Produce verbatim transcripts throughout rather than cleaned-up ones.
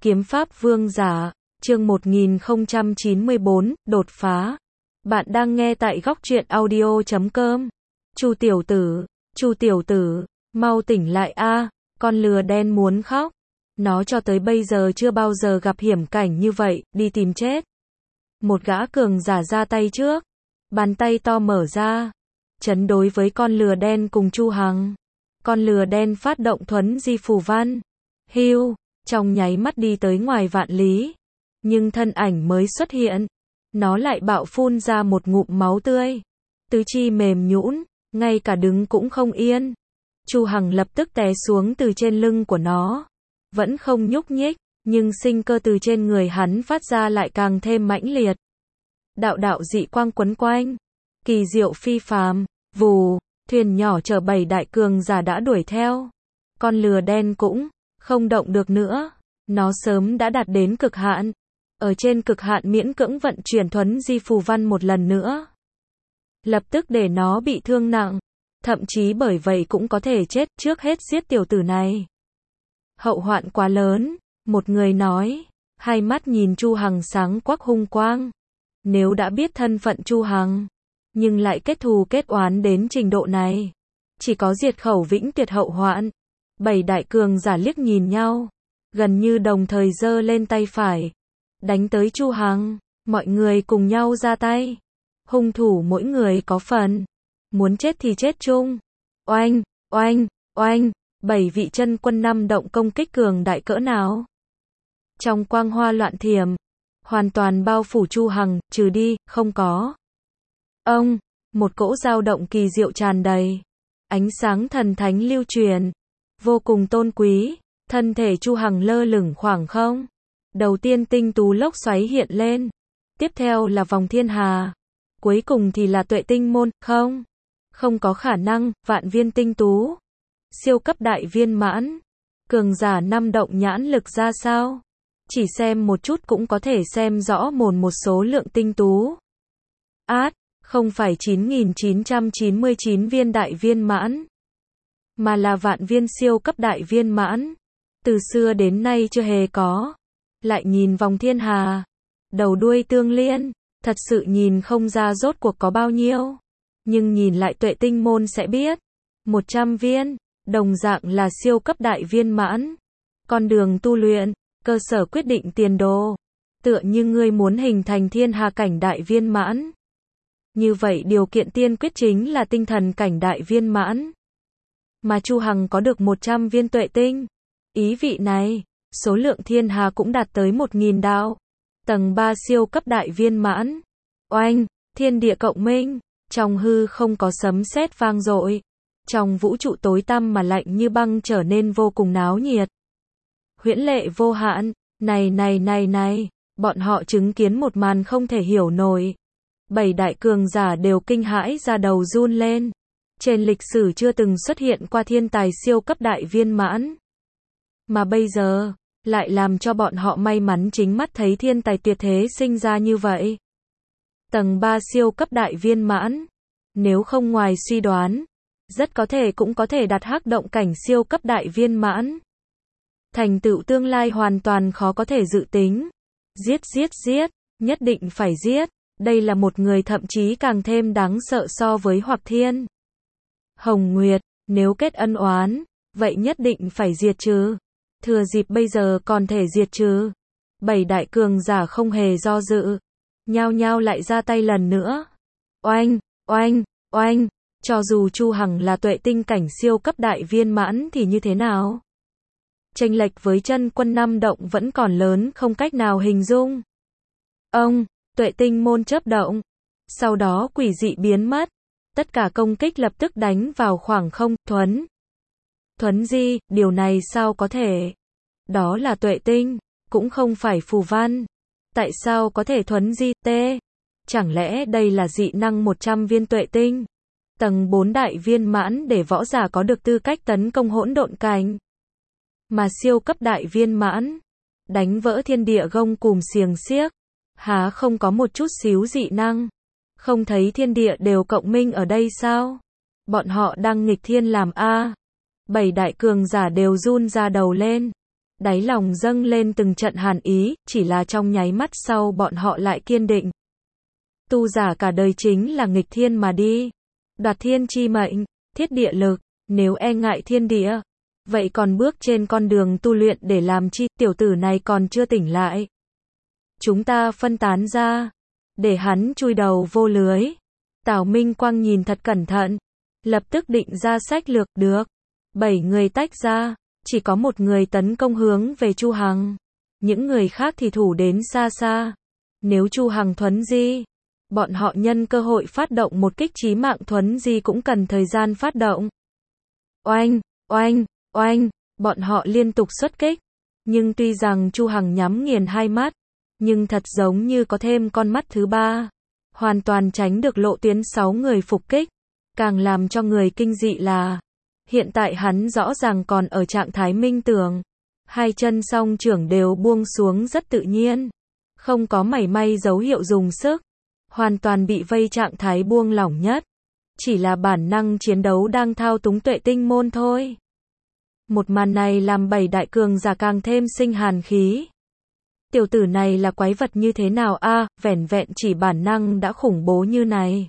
Kiếm pháp vương giả, chương một nghìn không trăm chín mươi bốn, đột phá. Bạn đang nghe tại góc truyện audio chấm com. Chu tiểu tử, Chu tiểu tử, mau tỉnh lại a, con lừa đen muốn khóc. Nó cho tới bây giờ chưa bao giờ gặp hiểm cảnh như vậy, đi tìm chết. Một gã cường giả ra tay trước, bàn tay to mở ra, chấn đối với con lừa đen cùng Chu Hằng. Con lừa đen phát động thuấn di phù văn, hưu, trong nháy mắt đi tới ngoài vạn lý. Nhưng thân ảnh mới xuất hiện, nó lại bạo phun ra một ngụm máu tươi. Tứ chi mềm nhũn, ngay cả đứng cũng không yên. Chu Hằng lập tức té xuống từ trên lưng của nó. Vẫn không nhúc nhích, nhưng sinh cơ từ trên người hắn phát ra lại càng thêm mãnh liệt. Đạo đạo dị quang quấn quanh, kỳ diệu phi phàm, vù, thuyền nhỏ chở bảy đại cường giả đã đuổi theo. Con lừa đen cũng không động được nữa, nó sớm đã đạt đến cực hạn. Ở trên cực hạn miễn cưỡng vận chuyển thuấn di phù văn một lần nữa. Lập tức để nó bị thương nặng, thậm chí bởi vậy cũng có thể chết, trước hết giết tiểu tử này. Hậu hoạn quá lớn, một người nói, hai mắt nhìn Chu Hằng sáng quắc hung quang. Nếu đã biết thân phận Chu Hằng, nhưng lại kết thù kết oán đến trình độ này, chỉ có diệt khẩu vĩnh tuyệt hậu hoạn. Bảy đại cường giả liếc nhìn nhau, gần như đồng thời giơ lên tay phải, đánh tới Chu Hằng. Mọi người cùng nhau ra tay, hung thủ mỗi người có phần, muốn chết thì chết chung. Oanh, oanh, oanh, bảy vị chân quân năm động công kích cường đại cỡ nào. Trong quang hoa loạn thiểm, hoàn toàn bao phủ Chu Hằng, trừ đi, không có. Ông, một cỗ dao động kỳ diệu tràn đầy, ánh sáng thần thánh lưu truyền, vô cùng tôn quý. Thân thể Chu Hằng lơ lửng khoảng không. Đầu tiên tinh tú lốc xoáy hiện lên, tiếp theo là vòng thiên hà, cuối cùng thì là tuệ tinh môn. Không, không có khả năng, vạn viên tinh tú, siêu cấp đại viên mãn, cường giả năm động nhãn lực ra sao? Chỉ xem một chút cũng có thể xem rõ mồn một số lượng tinh tú. Át, không phải chín nghìn chín trăm chín mươi chín viên đại viên mãn, mà là vạn viên siêu cấp đại viên mãn. Từ xưa đến nay chưa hề có. Lại nhìn vòng thiên hà, đầu đuôi tương liên, thật sự nhìn không ra rốt cuộc có bao nhiêu. Nhưng nhìn lại tuệ tinh môn sẽ biết. một trăm viên, đồng dạng là siêu cấp đại viên mãn. Con đường tu luyện, cơ sở quyết định tiền đồ. Tựa như ngươi muốn hình thành thiên hà cảnh đại viên mãn. Như vậy điều kiện tiên quyết chính là tinh thần cảnh đại viên mãn. Mà Chu Hằng có được một trăm viên tuệ tinh. Ý vị này, số lượng thiên hà cũng đạt tới một nghìn đạo. Tầng ba siêu cấp đại viên mãn. Oanh, thiên địa cộng minh, trong hư không có sấm sét vang dội. Trong vũ trụ tối tăm mà lạnh như băng trở nên vô cùng náo nhiệt. Huyễn lệ vô hạn, này này này này, bọn họ chứng kiến một màn không thể hiểu nổi. Bảy đại cường giả đều kinh hãi ra đầu run lên. Trên lịch sử chưa từng xuất hiện qua thiên tài siêu cấp đại viên mãn. Mà bây giờ, lại làm cho bọn họ may mắn chính mắt thấy thiên tài tuyệt thế sinh ra như vậy. Tầng ba siêu cấp đại viên mãn, nếu không ngoài suy đoán, rất có thể cũng có thể đạt hắc động cảnh siêu cấp đại viên mãn. Thành tựu tương lai hoàn toàn khó có thể dự tính. Giết giết giết, nhất định phải giết. Đây là một người thậm chí càng thêm đáng sợ so với Hoặc Thiên. Hồng Nguyệt, nếu kết ân oán, vậy nhất định phải diệt trừ. Thừa dịp bây giờ còn thể diệt trừ. Bảy đại cường giả không hề do dự, nhao nhao lại ra tay lần nữa. Oanh, oanh, oanh, cho dù Chu Hằng là tuệ tinh cảnh siêu cấp đại viên mãn thì như thế nào? Chênh lệch với chân quân năm động vẫn còn lớn không cách nào hình dung. Ông, tuệ tinh môn chớp động, sau đó quỷ dị biến mất. Tất cả công kích lập tức đánh vào khoảng không. Thuấn Thuấn di, điều này sao có thể? Đó là tuệ tinh, cũng không phải phù văn. Tại sao có thể thuấn di? T. Chẳng lẽ đây là dị năng một trăm viên tuệ tinh? Tầng bốn đại viên mãn để võ giả có được tư cách tấn công hỗn độn cảnh. Mà siêu cấp đại viên mãn, đánh vỡ thiên địa gông cùm xiềng xiếc, há không có một chút xíu dị năng? Không thấy thiên địa đều cộng minh ở đây sao? Bọn họ đang nghịch thiên làm a. Bảy đại cường giả đều run ra đầu lên. Đáy lòng dâng lên từng trận hàn ý, chỉ là trong nháy mắt sau bọn họ lại kiên định. Tu giả cả đời chính là nghịch thiên mà đi. Đoạt thiên chi mệnh, thiết địa lực, nếu e ngại thiên địa, vậy còn bước trên con đường tu luyện để làm chi, tiểu tử này còn chưa tỉnh lại. Chúng ta phân tán ra, để hắn chui đầu vô lưới. Tào Minh Quang nhìn thật cẩn thận, lập tức định ra sách lược, được. Bảy người tách ra, chỉ có một người tấn công hướng về Chu Hằng. Những người khác thì thủ đến xa xa. Nếu Chu Hằng thuấn di, bọn họ nhân cơ hội phát động một kích chí mạng, thuấn di cũng cần thời gian phát động. Oanh, oanh, oanh, bọn họ liên tục xuất kích. Nhưng tuy rằng Chu Hằng nhắm nghiền hai mắt, nhưng thật giống như có thêm con mắt thứ ba. Hoàn toàn tránh được lộ tuyến sáu người phục kích. Càng làm cho người kinh dị là, hiện tại hắn rõ ràng còn ở trạng thái minh tưởng. Hai chân song trưởng đều buông xuống rất tự nhiên. Không có mảy may dấu hiệu dùng sức. Hoàn toàn bị vây trạng thái buông lỏng nhất. Chỉ là bản năng chiến đấu đang thao túng tuệ tinh môn thôi. Một màn này làm bảy đại cường giả càng thêm sinh hàn khí. Tiểu tử này là quái vật như thế nào a, à, vẻn vẹn chỉ bản năng đã khủng bố như này.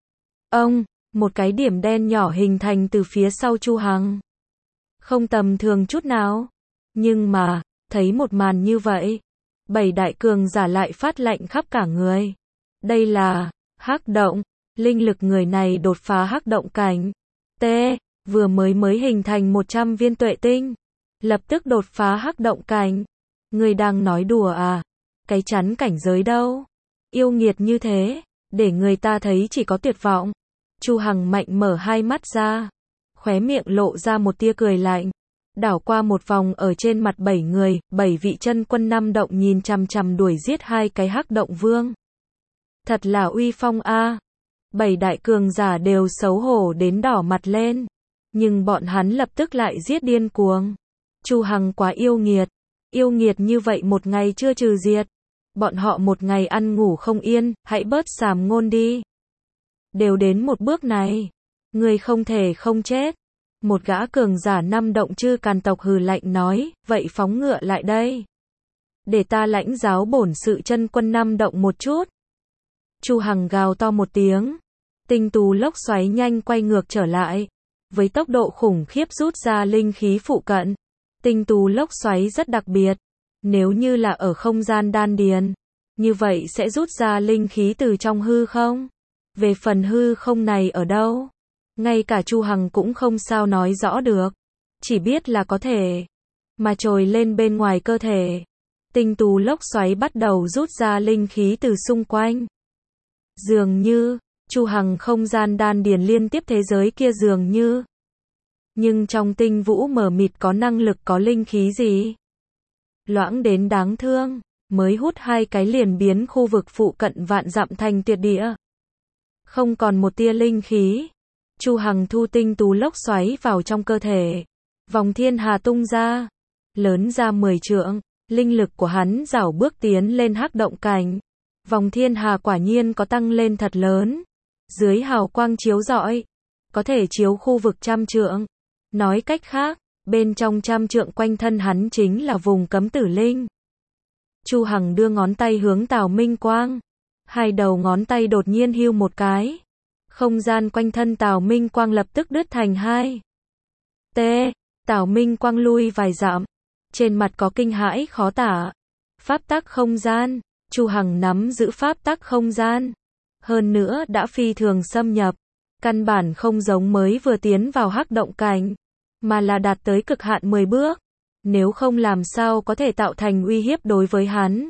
Ông, một cái điểm đen nhỏ hình thành từ phía sau Chu Hằng. Không tầm thường chút nào. Nhưng mà, thấy một màn như vậy, bảy đại cường giả lại phát lạnh khắp cả người. Đây là hắc động, linh lực người này đột phá hắc động cảnh. T, vừa mới mới hình thành một trăm viên tuệ tinh, lập tức đột phá hắc động cảnh. Người đang nói đùa à? Cái chắn cảnh giới đâu? Yêu nghiệt như thế, để người ta thấy chỉ có tuyệt vọng. Chu Hằng mạnh mở hai mắt ra, khóe miệng lộ ra một tia cười lạnh, đảo qua một vòng ở trên mặt bảy người, bảy vị chân quân năm động nhìn chằm chằm đuổi giết hai cái hắc động vương. Thật là uy phong a. À. Bảy đại cường giả đều xấu hổ đến đỏ mặt lên, nhưng bọn hắn lập tức lại giết điên cuồng. Chu Hằng quá yêu nghiệt, yêu nghiệt như vậy một ngày chưa trừ diệt, bọn họ một ngày ăn ngủ không yên, hãy bớt sàm ngôn đi. Đều đến một bước này, người không thể không chết. Một gã cường giả năm động chư càn tộc hừ lạnh nói, vậy phóng ngựa lại đây. Để ta lãnh giáo bổn sự chân quân năm động một chút. Chu Hằng gào to một tiếng, tinh tú lốc xoáy nhanh quay ngược trở lại, với tốc độ khủng khiếp rút ra linh khí phụ cận. Tinh tú lốc xoáy rất đặc biệt, nếu như là ở không gian đan điền, như vậy sẽ rút ra linh khí từ trong hư không. Về phần hư không này ở đâu, ngay cả Chu Hằng cũng không sao nói rõ được, chỉ biết là có thể mà trồi lên bên ngoài cơ thể. Tinh tú lốc xoáy bắt đầu rút ra linh khí từ xung quanh. Dường như, Chu Hằng không gian đan điền liên tiếp thế giới kia dường như. Nhưng trong tinh vũ mờ mịt có năng lực có linh khí gì? Loãng đến đáng thương, mới hút hai cái liền biến khu vực phụ cận vạn dặm thành tuyệt địa. Không còn một tia linh khí. Chu Hằng thu tinh tú lốc xoáy vào trong cơ thể. Vòng thiên hà tung ra, lớn ra mười trượng, linh lực của hắn rảo bước tiến lên hắc động cảnh. Vòng thiên hà quả nhiên có tăng lên thật lớn. Dưới hào quang chiếu rọi, có thể chiếu khu vực trăm trượng. Nói cách khác, bên trong trăm trượng quanh thân hắn chính là vùng cấm tử linh. Chu Hằng đưa ngón tay hướng Tào Minh Quang. Hai đầu ngón tay đột nhiên hưu một cái. Không gian quanh thân Tào Minh Quang lập tức đứt thành hai. T. Tào Minh Quang lui vài dặm. Trên mặt có kinh hãi khó tả. Pháp tắc không gian. Chu Hằng nắm giữ pháp tắc không gian. Hơn nữa đã phi thường xâm nhập. Căn bản không giống mới vừa tiến vào hắc động cảnh, mà là đạt tới cực hạn mười bước. Nếu không làm sao có thể tạo thành uy hiếp đối với hắn.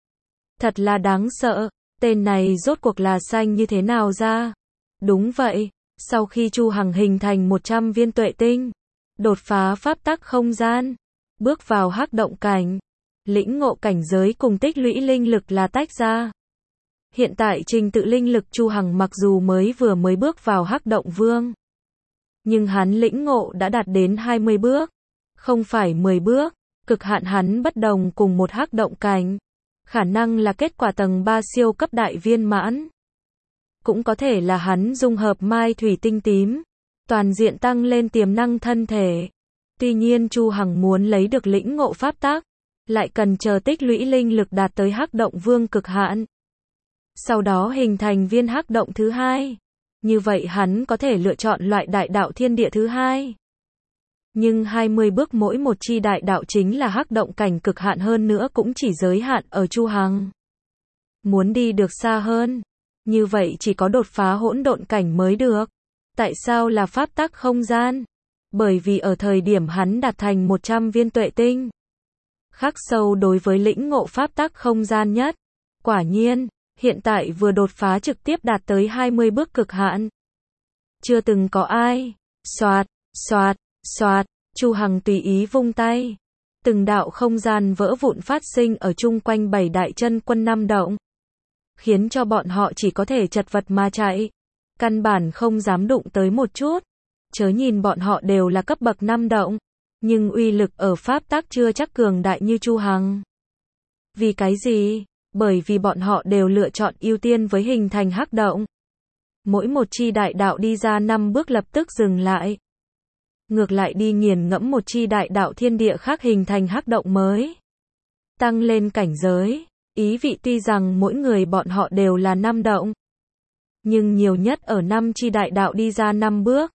Thật là đáng sợ. Tên này rốt cuộc là xanh như thế nào ra? Đúng vậy, sau khi Chu Hằng hình thành một trăm viên tuệ tinh, đột phá pháp tắc không gian, bước vào hắc động cảnh, lĩnh ngộ cảnh giới cùng tích lũy linh lực là tách ra. Hiện tại trình tự linh lực Chu Hằng mặc dù mới vừa mới bước vào hắc động vương, nhưng hắn lĩnh ngộ đã đạt đến hai mươi bước, không phải mười bước, cực hạn hắn bất đồng cùng một hắc động cảnh. Khả năng là kết quả tầng ba siêu cấp đại viên mãn. Cũng có thể là hắn dung hợp mai thủy tinh tím, toàn diện tăng lên tiềm năng thân thể. Tuy nhiên Chu Hằng muốn lấy được lĩnh ngộ pháp tắc, lại cần chờ tích lũy linh lực đạt tới Hắc Động Vương cực hạn. Sau đó hình thành viên Hắc Động thứ hai. Như vậy hắn có thể lựa chọn loại đại đạo thiên địa thứ hai. Nhưng hai mươi bước mỗi một chi đại đạo chính là Hắc Động cảnh cực hạn, hơn nữa cũng chỉ giới hạn ở Chu Hằng. Muốn đi được xa hơn, như vậy chỉ có đột phá hỗn độn cảnh mới được. Tại sao là pháp tắc không gian? Bởi vì ở thời điểm hắn đạt thành một trăm viên tuệ tinh, khắc sâu đối với lĩnh ngộ pháp tắc không gian nhất. Quả nhiên, hiện tại vừa đột phá trực tiếp đạt tới hai mươi bước cực hạn. Chưa từng có ai. Xoạt, xoạt, xoạt, Chu Hằng tùy ý vung tay. Từng đạo không gian vỡ vụn phát sinh ở chung quanh bảy đại chân quân năm động, khiến cho bọn họ chỉ có thể chật vật mà chạy. Căn bản không dám đụng tới một chút. Chớ nhìn bọn họ đều là cấp bậc năm động, nhưng uy lực ở pháp tắc chưa chắc cường đại như Chu Hằng. Vì cái gì? Bởi vì bọn họ đều lựa chọn ưu tiên với hình thành hắc động. Mỗi một chi đại đạo đi ra năm bước lập tức dừng lại. Ngược lại đi nghiền ngẫm một chi đại đạo thiên địa khác hình thành hắc động mới. Tăng lên cảnh giới. Ý vị tuy rằng mỗi người bọn họ đều là năm động, nhưng nhiều nhất ở năm chi đại đạo đi ra năm bước.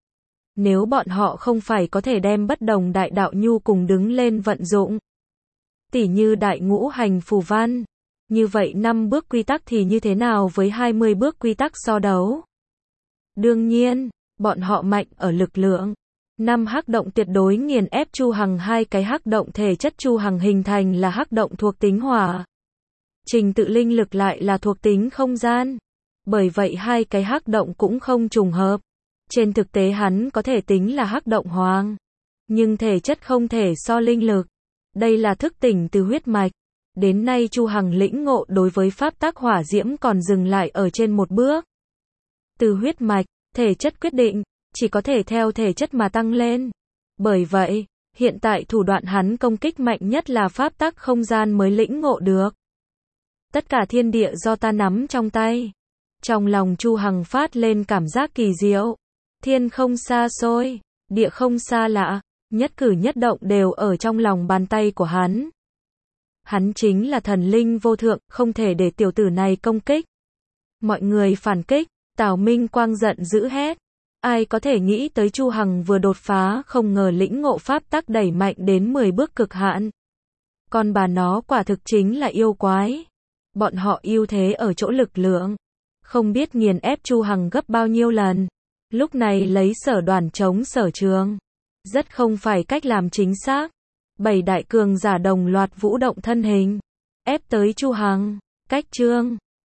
Nếu bọn họ không phải có thể đem bất đồng đại đạo nhu cùng đứng lên vận dụng, tỉ như đại ngũ hành phù văn, như vậy năm bước quy tắc thì như thế nào với hai mươi bước quy tắc so đấu? Đương nhiên, bọn họ mạnh ở lực lượng. Năm hắc động tuyệt đối nghiền ép Chu Hằng, hai cái hắc động thể chất Chu Hằng hình thành là hắc động thuộc tính hỏa. Trình tự linh lực lại là thuộc tính không gian. Bởi vậy hai cái hắc động cũng không trùng hợp. Trên thực tế hắn có thể tính là hắc động hoàng, nhưng thể chất không thể so linh lực. Đây là thức tỉnh từ huyết mạch. Đến nay Chu Hằng lĩnh ngộ đối với pháp tắc hỏa diễm còn dừng lại ở trên một bước. Từ huyết mạch, thể chất quyết định, chỉ có thể theo thể chất mà tăng lên. Bởi vậy, hiện tại thủ đoạn hắn công kích mạnh nhất là pháp tắc không gian mới lĩnh ngộ được. Tất cả thiên địa do ta nắm trong tay. Trong lòng Chu Hằng phát lên cảm giác kỳ diệu. Thiên không xa xôi, địa không xa lạ, nhất cử nhất động đều ở trong lòng bàn tay của hắn. Hắn chính là thần linh vô thượng, không thể để tiểu tử này công kích. Mọi người phản kích, Tào Minh Quang giận dữ hét. Ai có thể nghĩ tới Chu Hằng vừa đột phá không ngờ lĩnh ngộ pháp tắc đẩy mạnh đến mười bước cực hạn. Con bà nó quả thực chính là yêu quái. Bọn họ ưu thế ở chỗ lực lượng, không biết nghiền ép Chu Hằng gấp bao nhiêu lần. Lúc này lấy Sở Đoàn chống Sở Trường, rất không phải cách làm chính xác. Bảy đại cường giả đồng loạt vũ động thân hình, ép tới Chu Hằng. Cách chương